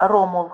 Ромул.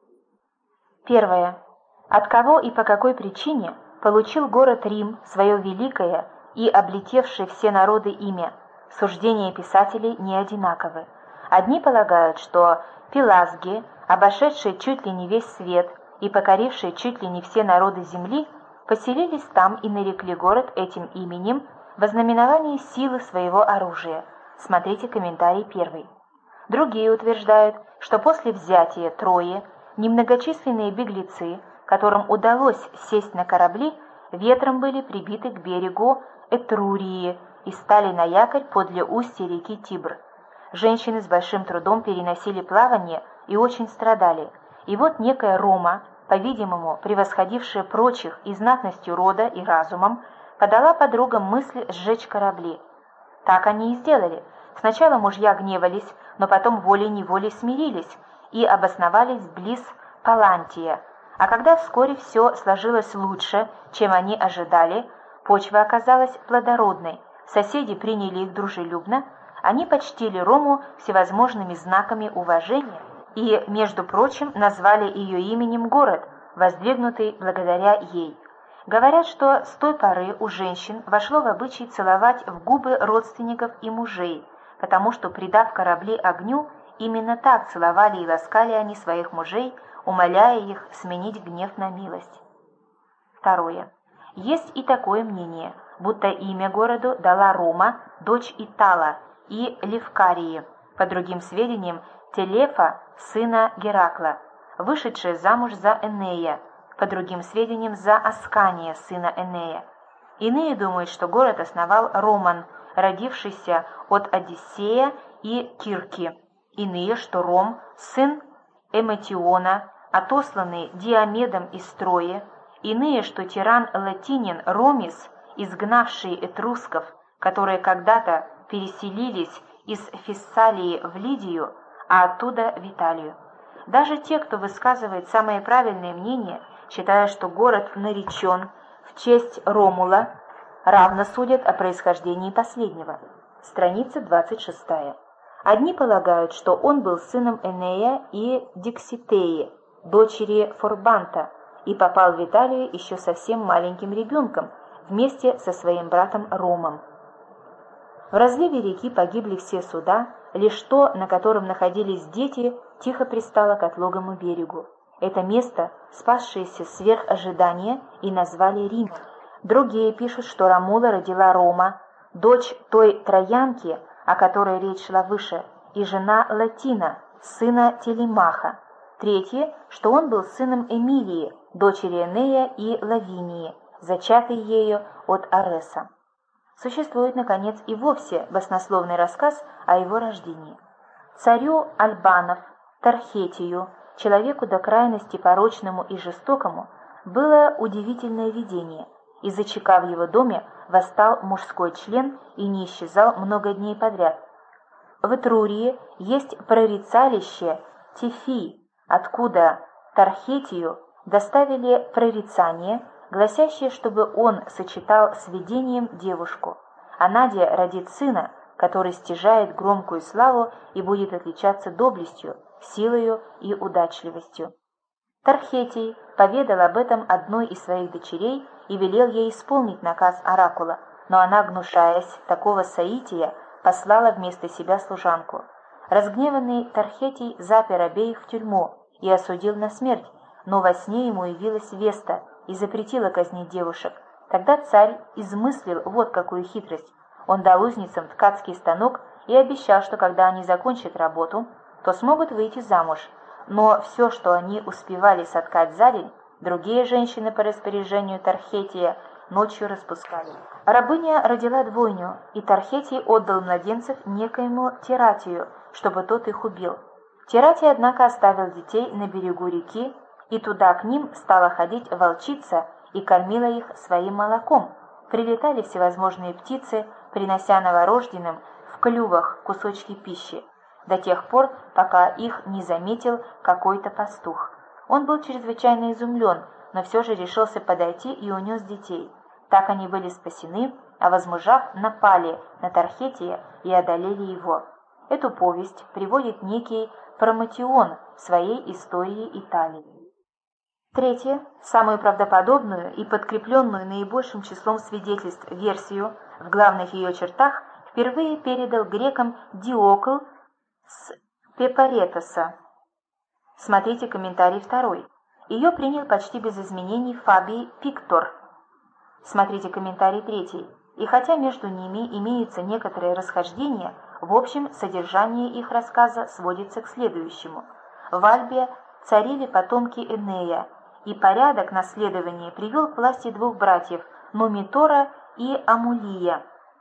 Первое. От кого и по какой причине получил город Рим свое великое и облетевшее все народы имя? Суждения писателей не одинаковы. Одни полагают, что пелазги, обошедшие чуть ли не весь свет и покорившие чуть ли не все народы земли, поселились там и нарекли город этим именем во знаменовании силы своего оружия. Смотрите комментарий 1. Другие утверждают, что после взятия Трои немногочисленные беглецы, которым удалось сесть на корабли, ветром были прибиты к берегу Этрурии и стали на якорь подле устья реки Тибр. Женщины с большим трудом переносили плавание и очень страдали. И вот некая Рома, по-видимому, превосходившая прочих и знатностью рода и разумом, подала подругам мысль сжечь корабли. Так они и сделали. Сначала мужья гневались, но потом волей-неволей смирились и обосновались близ Палантия. А когда вскоре все сложилось лучше, чем они ожидали, почва оказалась плодородной, соседи приняли их дружелюбно, они почтили Рому всевозможными знаками уважения и, между прочим, назвали ее именем город, воздвигнутый благодаря ей. Говорят, что с той поры у женщин вошло в обычай целовать в губы родственников и мужей, потому что, придав корабли огню, именно так целовали и ласкали они своих мужей, умоляя их сменить гнев на милость. Второе. Есть и такое мнение, будто имя городу дала Рома, дочь Итала и Левкарии, по другим сведениям, Телефа, сына Геракла, вышедшая замуж за Энея, по другим сведениям, за Аскания, сына Энея. Иные думают, что город основал Роман, родившийся от Одиссея и Кирки. Иные, что Ром, сын Эметиона, отосланный Диомедом из Трои. Иные, что тиран Латинин Ромис, изгнавший этрусков, которые когда-то переселились из Фессалии в Лидию, а оттуда в Италию. Даже те, кто высказывает самое правильное мнение, считая, что город наречен в честь Ромула, равно судят о происхождении последнего. Страница 26. Одни полагают, что он был сыном Энея и Дикситеи, дочери Форбанта, и попал в Италию еще совсем маленьким ребенком, вместе со своим братом Ромом. В разливе реки погибли все суда, лишь то, на котором находились дети, тихо пристало к отлогому берегу. Это место, спасшееся сверх ожидания, и назвали Рим. Другие пишут, что Ромула родила Рома, дочь той троянки, о которой речь шла выше, и жена Латина, сына Телемаха. Третьи, что он был сыном Эмилии, дочери Энея и Лавинии, зачатой ею от Ареса. Существует, наконец, и вовсе баснословный рассказ о его рождении. Царю Альбанов, Тархетию, человеку до крайности порочному и жестокому, было удивительное видение. Из очага в его доме восстал мужской член и не исчезал много дней подряд. В Этрурии есть прорицалище Тефи, откуда Тархетию доставили прорицание, гласящее, чтобы он сочетал с видением девушку, а Надя родит сына, который стяжает громкую славу и будет отличаться доблестью, силою и удачливостью. Тархетий поведал об этом одной из своих дочерей и велел ей исполнить наказ оракула, но она, гнушаясь такого соития, послала вместо себя служанку. Разгневанный Тархетий запер обеих в тюрьму и осудил на смерть, но во сне ему явилась Веста и запретила казнить девушек. Тогда царь измыслил вот какую хитрость. Он дал узницам ткацкий станок и обещал, что когда они закончат работу, то смогут выйти замуж, но все, что они успевали соткать за день, другие женщины по распоряжению Тархетия ночью распускали. Рабыня родила двойню, и Тархетий отдал младенцев некоему Тиратию, чтобы тот их убил. Тиратий, однако, оставил детей на берегу реки, и туда к ним стала ходить волчица и кормила их своим молоком. Прилетали всевозможные птицы, принося новорожденным в клювах кусочки пищи, до тех пор, пока их не заметил какой-то пастух. Он был чрезвычайно изумлен, но все же решился подойти и унес детей. Так они были спасены, а возмужав, напали на Тархетия и одолели его. Эту повесть приводит некий Прометеон в своей истории Италии. Третье, самую правдоподобную и подкрепленную наибольшим числом свидетельств версию в главных ее чертах впервые передал грекам Диокл с Пепаретоса. Смотрите комментарий 2. Ее принял почти без изменений Фабий Пиктор. Смотрите комментарий 3. И хотя между ними имеется некоторое расхождение, в общем содержание их рассказа сводится к следующему. В Альбе царили потомки Энея, и порядок наследования привел к власти двух братьев Нумитора и Амулия.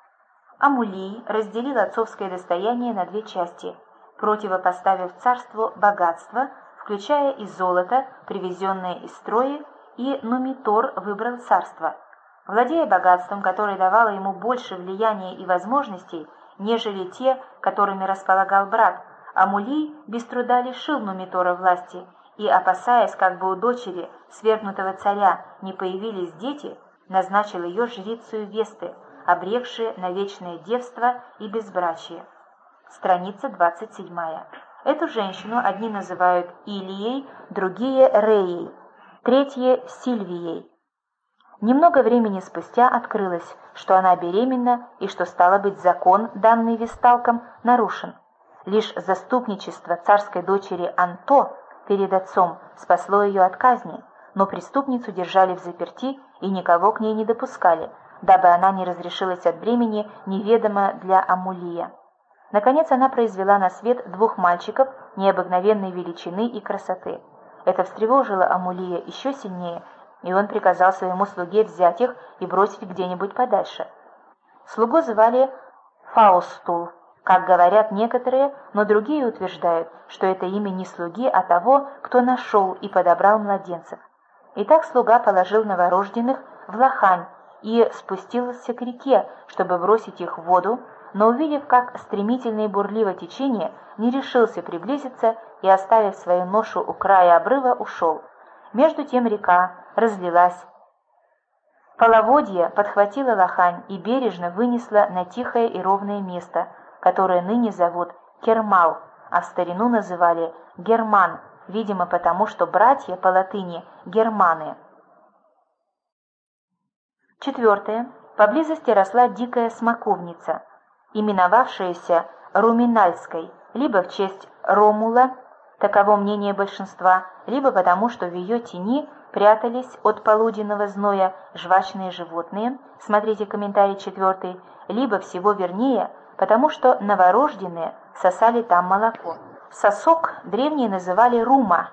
Амулий разделил отцовское достояние на две части, противопоставив царству богатство, включая и золото, привезенное из Трои, и Нумитор выбрал царство. Владея богатством, которое давало ему больше влияния и возможностей, нежели те, которыми располагал брат, Амулий без труда лишил Нумитора власти, и, опасаясь, как бы у дочери свергнутого царя не появились дети, назначил ее жрицею Весты, обрекшей на вечное девство и безбрачие. Страница 27. Эту женщину одни называют Илией, другие Реей, третьи Сильвией. Немного времени спустя открылось, что она беременна и что, стало быть, закон, данный весталкам, нарушен. Лишь заступничество царской дочери Анто перед отцом спасло ее от казни, но преступницу держали в заперти и никого к ней не допускали, дабы она не разрешилась от бремени, неведомо для Амулия. Наконец она произвела на свет двух мальчиков необыкновенной величины и красоты. Это встревожило Амулия еще сильнее, и он приказал своему слуге взять их и бросить где-нибудь подальше. Слугу звали Фаустул, как говорят некоторые, но другие утверждают, что это имя не слуги, а того, кто нашел и подобрал младенцев. Итак, слуга положил новорожденных в лохань и спустился к реке, чтобы бросить их в воду, но, увидев, как стремительно и бурливо течение, не решился приблизиться и, оставив свою ношу у края обрыва, ушел. Между тем река разлилась. Половодье подхватило лохань и бережно вынесло на тихое и ровное место, которое ныне зовут Кермал, а в старину называли Герман, видимо потому, что братья по латыни германы. Четвертое. Поблизости росла дикая смоковница, именовавшаяся Руминальской, либо в честь Ромула, таково мнение большинства, либо потому, что в ее тени прятались от полуденного зноя жвачные животные, смотрите комментарий 4, либо всего вернее, потому что новорожденные сосали там молоко. Сосок древние называли Рума,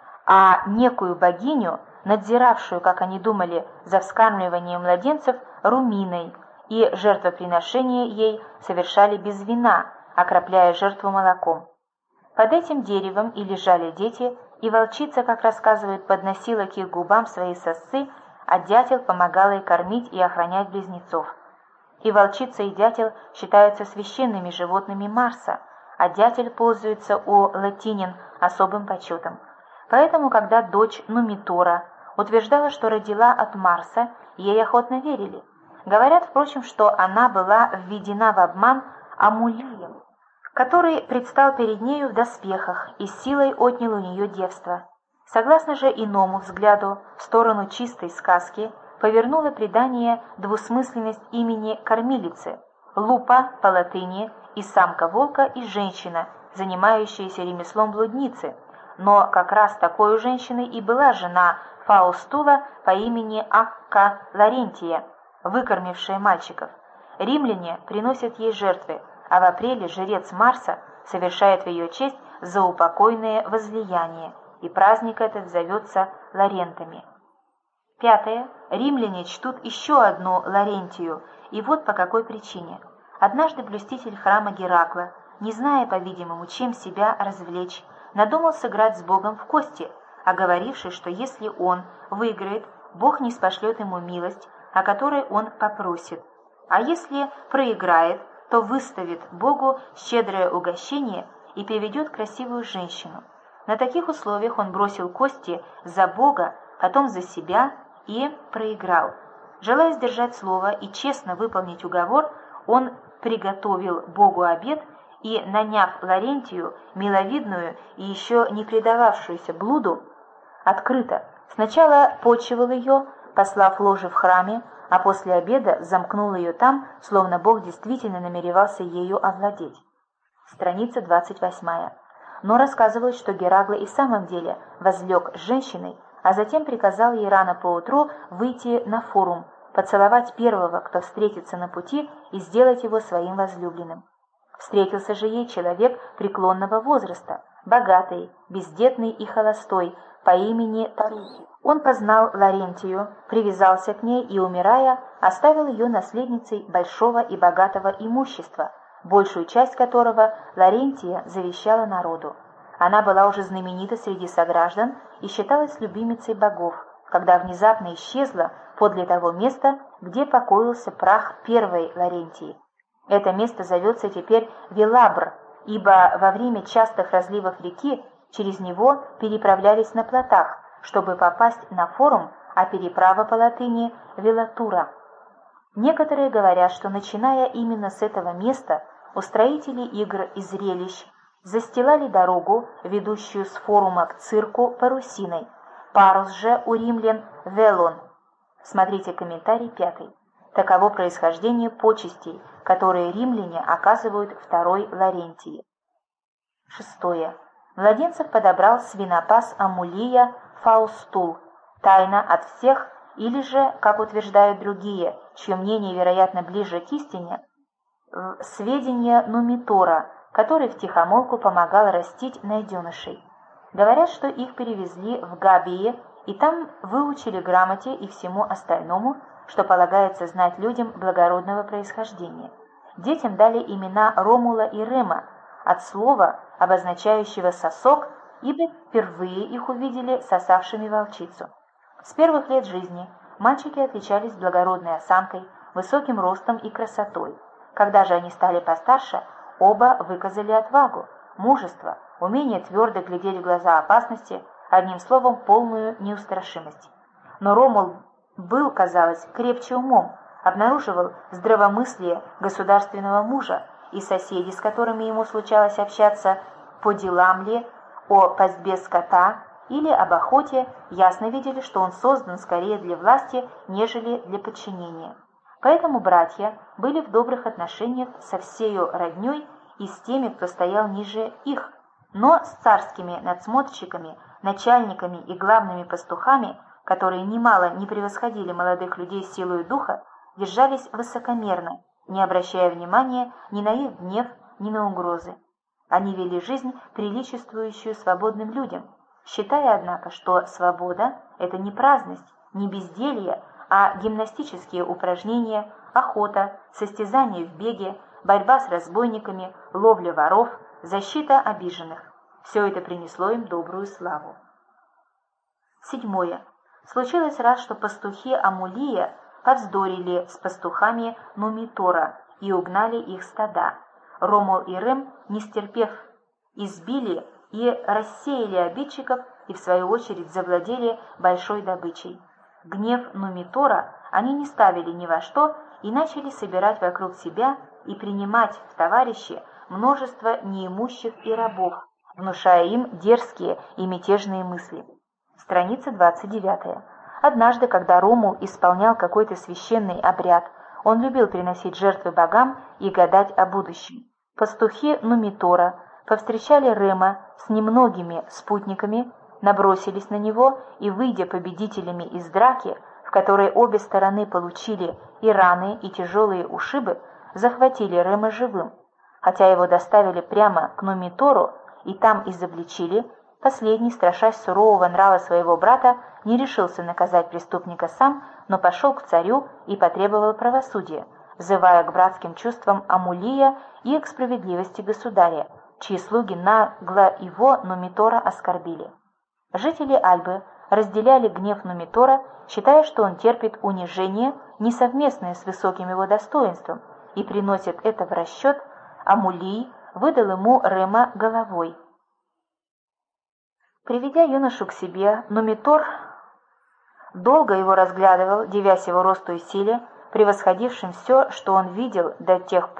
а некую богиню, надзиравшую, как они думали, за вскармливанием младенцев, Руминой, и жертвоприношение ей совершали без вина, окропляя жертву молоком. Под этим деревом и лежали дети, и волчица, как рассказывают, подносила к их губам свои сосцы, а дятел помогал ей кормить и охранять близнецов. И волчица, и дятел считаются священными животными Марса, а дятел пользуется у латинин особым почетом. Поэтому, когда дочь Нумитора утверждала, что родила от Марса, ей охотно верили. Говорят, впрочем, что она была введена в обман Амулием, который предстал перед нею в доспехах и с силой отнял у нее девство. Согласно же иному взгляду в сторону чистой сказки, повернуло предание двусмысленность имени кормилицы, лупа по латыни и самка волка и женщина, занимающаяся ремеслом блудницы, но как раз такой женщиной и была жена Фаустула по имени Акка Ларентия, выкормившая мальчиков. Римляне приносят ей жертвы, а в апреле жрец Марса совершает в ее честь заупокойное возлияние, и праздник этот зовется Ларентами. Пятое. Римляне чтут еще одну Ларентию, и вот по какой причине. Однажды блюститель храма Геракла, не зная, по-видимому, чем себя развлечь, надумал сыграть с Богом в кости, оговорившись, что если он выиграет, Бог не спошлет ему милость, о которой он попросит, а если проиграет, то выставит Богу щедрое угощение и приведет красивую женщину. На таких условиях он бросил кости за Бога, потом за себя и проиграл. Желая сдержать слово и честно выполнить уговор, он приготовил Богу обед и, наняв Ларентию, миловидную и еще не предававшуюся блуду, открыто сначала почивал ее, послав ложи в храме, а после обеда замкнул ее там, словно Бог действительно намеревался ею овладеть. Страница 28. Но рассказывают, что Геракл и в самом деле возлег с женщиной, а затем приказал ей рано поутру выйти на форум, поцеловать первого, кто встретится на пути, и сделать его своим возлюбленным. Встретился же ей человек преклонного возраста, богатый, бездетный и холостой, по имени Тарухи. Он познал Ларентию, привязался к ней и, умирая, оставил ее наследницей большого и богатого имущества, большую часть которого Ларентия завещала народу. Она была уже знаменита среди сограждан и считалась любимицей богов, когда внезапно исчезла подле того места, где покоился прах первой Ларентии. Это место зовется теперь Велабр, ибо во время частых разливов реки через него переправлялись на плотах, чтобы попасть на форум, а переправа по латыни «Велатура». Некоторые говорят, что, начиная именно с этого места, устроители игр и зрелищ застилали дорогу, ведущую с форума к цирку, парусиной. Парус же у римлян – велон. Смотрите комментарий 5. Таково происхождение почестей, которые римляне оказывают второй Ларентии. 6. Младенцев подобрал свинопас Амулия Фаустул, тайно от всех, или же, как утверждают другие, чье мнение, вероятно, ближе к истине, сведения Нумитора, который втихомолку помогал растить найденышей. Говорят, что их перевезли в Габие и там выучили грамоте и всему остальному, что полагается знать людям благородного происхождения. Детям дали имена Ромула и Рема, от слова, обозначающего сосок, ибо впервые их увидели сосавшими волчицу. С первых лет жизни мальчики отличались благородной осанкой, высоким ростом и красотой. Когда же они стали постарше, оба выказали отвагу, мужество, умение твердо глядеть в глаза опасности, одним словом, полную неустрашимость. Но Ромул был, казалось, крепче умом, обнаруживал здравомыслие государственного мужа, и соседи, с которыми ему случалось общаться, по делам ли, о пастьбе скота или об охоте, ясно видели, что он создан скорее для власти, нежели для подчинения. Поэтому братья были в добрых отношениях со всею роднёй и с теми, кто стоял ниже их, но с царскими надсмотрщиками, начальниками и главными пастухами, которые немало не превосходили молодых людей силою духа, держались высокомерно, не обращая внимания ни на их гнев, ни на угрозы. Они вели жизнь, приличествующую свободным людям, считая, однако, что свобода – это не праздность, не безделье, а гимнастические упражнения, охота, состязания в беге, борьба с разбойниками, ловля воров, защита обиженных. Все это принесло им добрую славу. 7. Случилось раз, что пастухи Амулия повздорили с пастухами Нумитора и угнали их стада. Ромул и Рем, не стерпев, избили и рассеяли обидчиков и в свою очередь завладели большой добычей. Гнев Нумитора они не ставили ни во что и начали собирать вокруг себя и принимать в товарищи множество неимущих и рабов, внушая им дерзкие и мятежные мысли. Страница 29. Однажды, когда Ромул исполнял какой-то священный обряд, он любил приносить жертвы богам и гадать о будущем. Пастухи Нумитора повстречали Рема с немногими спутниками, набросились на него и, выйдя победителями из драки, в которой обе стороны получили и раны, и тяжелые ушибы, захватили Рема живым. Хотя его доставили прямо к Нумитору и там изобличили, последний, страшась сурового нрава своего брата, не решился наказать преступника сам, но пошел к царю и потребовал правосудия, взывая к братским чувствам Амулия и к справедливости государя, чьи слуги нагло его Нумитора оскорбили. Жители Альбы разделяли гнев Нумитора, считая, что он терпит унижение, несовместное с высоким его достоинством, и приносят это в расчет. Амулий выдал ему Рема головой. Приведя юношу к себе, Нумитор долго его разглядывал, дивясь его росту и силе, превосходившим все, что он видел до тех пор,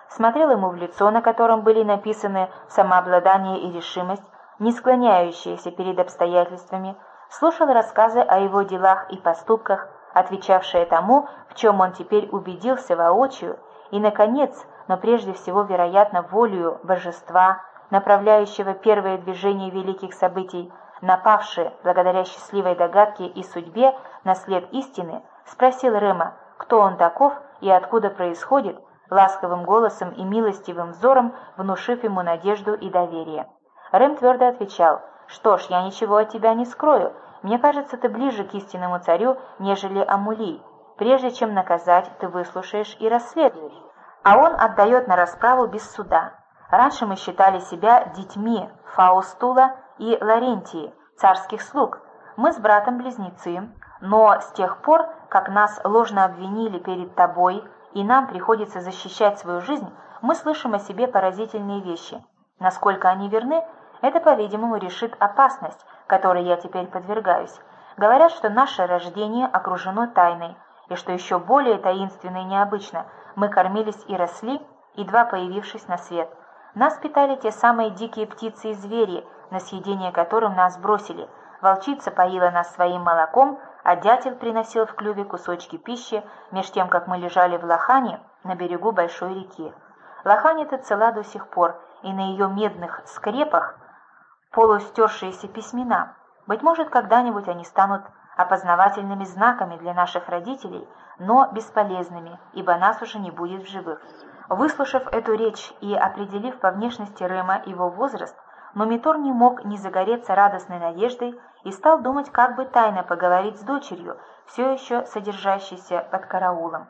смотрел ему в лицо, на котором были написаны самообладание и решимость, не склоняющиеся перед обстоятельствами, слушал рассказы о его делах и поступках, отвечавшие тому, в чем он теперь убедился воочию, и, наконец, но прежде всего, вероятно, волею божества, направляющего первое движение великих событий, напавшие, благодаря счастливой догадке и судьбе, на след истины, спросил Рема, кто он таков и откуда происходит, ласковым голосом и милостивым взором внушив ему надежду и доверие. Рэм твердо отвечал: «Что ж, я ничего от тебя не скрою. Мне кажется, ты ближе к истинному царю, нежели Амулий. Прежде чем наказать, ты выслушаешь и расследуешь. А он отдает на расправу без суда. Раньше мы считали себя детьми Фаустула и Ларентии, царских слуг. Мы с братом близнецы, но с тех пор, как нас ложно обвинили перед тобой, и нам приходится защищать свою жизнь, мы слышим о себе поразительные вещи. Насколько они верны, это, по-видимому, решит опасность, которой я теперь подвергаюсь. Говорят, что наше рождение окружено тайной, и что еще более таинственно и необычно, мы кормились и росли, едва появившись на свет. Нас питали те самые дикие птицы и звери, на съедение которым нас бросили. Волчица поила нас своим молоком, а дятел приносил в клюве кусочки пищи, меж тем, как мы лежали в лохане на берегу большой реки. Лохань эта цела до сих пор, и на ее медных скрепах полустершиеся письмена. Быть может, когда-нибудь они станут опознавательными знаками для наших родителей, но бесполезными, ибо нас уже не будет в живых». Выслушав эту речь и определив по внешности Рема его возраст, Нумитор не мог не загореться радостной надеждой и стал думать, как бы тайно поговорить с дочерью, все еще содержащейся под караулом.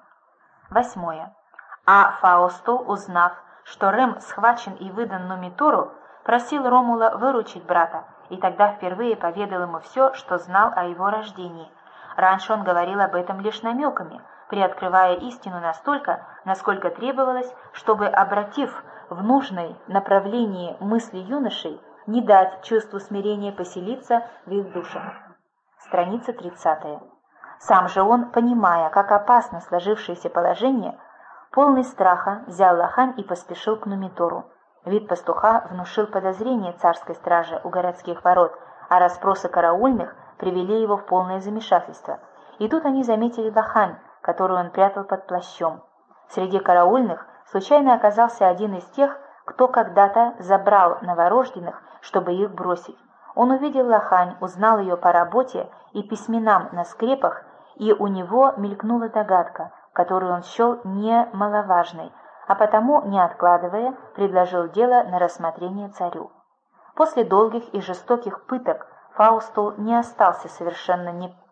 8. А Фаустул, узнав, что Рем схвачен и выдан Нумитору, просил Ромула выручить брата, и тогда впервые поведал ему все, что знал о его рождении. Раньше он говорил об этом лишь намеками, приоткрывая истину настолько, насколько требовалось, чтобы, обратив в нужное направлении мысли юношей, не дать чувству смирения поселиться в их душах. Страница 30. Сам же он, понимая, как опасно сложившееся положение, полный страха взял лохань и поспешил к Нумитору. Вид пастуха внушил подозрение царской стражи у городских ворот, а расспросы караульных привели его в полное замешательство. И тут они заметили лохань, которую он прятал под плащом. Среди караульных случайно оказался один из тех, кто когда-то забрал новорожденных, чтобы их бросить. Он увидел лохань, узнал ее по работе и письменам на скрепах, и у него мелькнула догадка, которую он счел немаловажной, а потому, не откладывая, предложил дело на рассмотрение царю. После долгих и жестоких пыток Фаустул не остался совершенно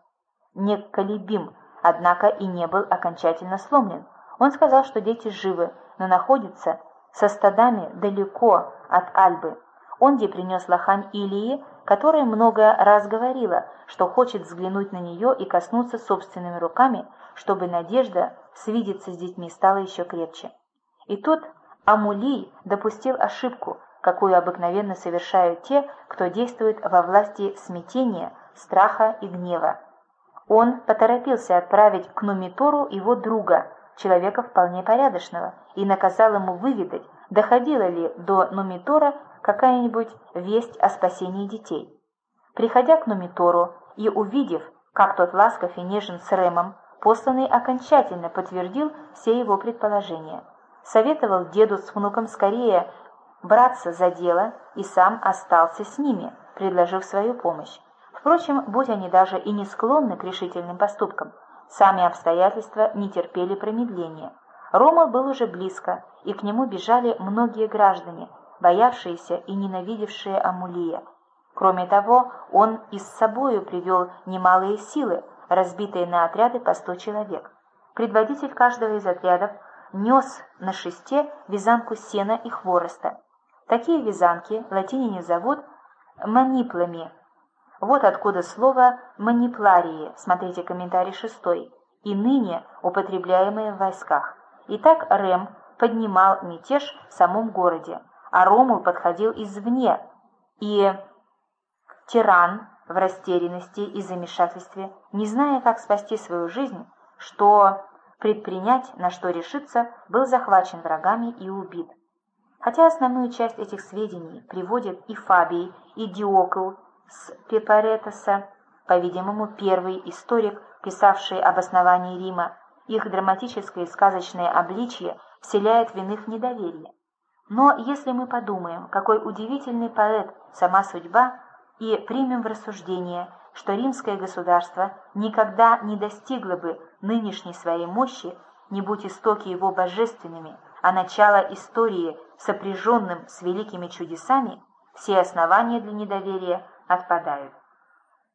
неколебим, однако и не был окончательно сломлен. Он сказал, что дети живы, но находятся со стадами далеко от Альбы. Он где принес лохань Илии, которая много раз говорила, что хочет взглянуть на нее и коснуться собственными руками, чтобы надежда свидеться с детьми стала еще крепче. И тут Амулий допустил ошибку, какую обыкновенно совершают те, кто действует во власти смятения, страха и гнева. Он поторопился отправить к Нумитору его друга, человека вполне порядочного, и наказал ему выведать, доходила ли до Нумитора какая-нибудь весть о спасении детей. Приходя к Нумитору и увидев, как тот ласков и нежен с Ремом, посланный окончательно подтвердил все его предположения. Советовал деду с внуком скорее браться за дело и сам остался с ними, предложив свою помощь. Впрочем, будь они даже и не склонны к решительным поступкам, сами обстоятельства не терпели промедления. Ромул был уже близко, и к нему бежали многие граждане, боявшиеся и ненавидевшие Амулия. Кроме того, он и с собою привел немалые силы, разбитые на отряды по 100 человек. Предводитель каждого из отрядов нес на шесте вязанку сена и хвороста. Такие вязанки латиняне зовут маниплами. Вот откуда слово «манипларии», смотрите комментарий 6, и ныне употребляемые в войсках. Итак, Рем поднимал мятеж в самом городе, а Ромул подходил извне, и тиран в растерянности и замешательстве, не зная, как спасти свою жизнь, что предпринять, на что решиться, был захвачен врагами и убит. Хотя основную часть этих сведений приводят и Фабий, и Диокл с Пепаретоса, по-видимому, первый историк, писавший об основании Рима, их драматическое и сказочное обличье вселяет в иных недоверие. Но если мы подумаем, какой удивительный поэт сама судьба, и примем в рассуждение, что римское государство никогда не достигло бы нынешней своей мощи, не будь истоки его божественными, а начало истории сопряженным с великими чудесами, все основания для недоверия отпадают.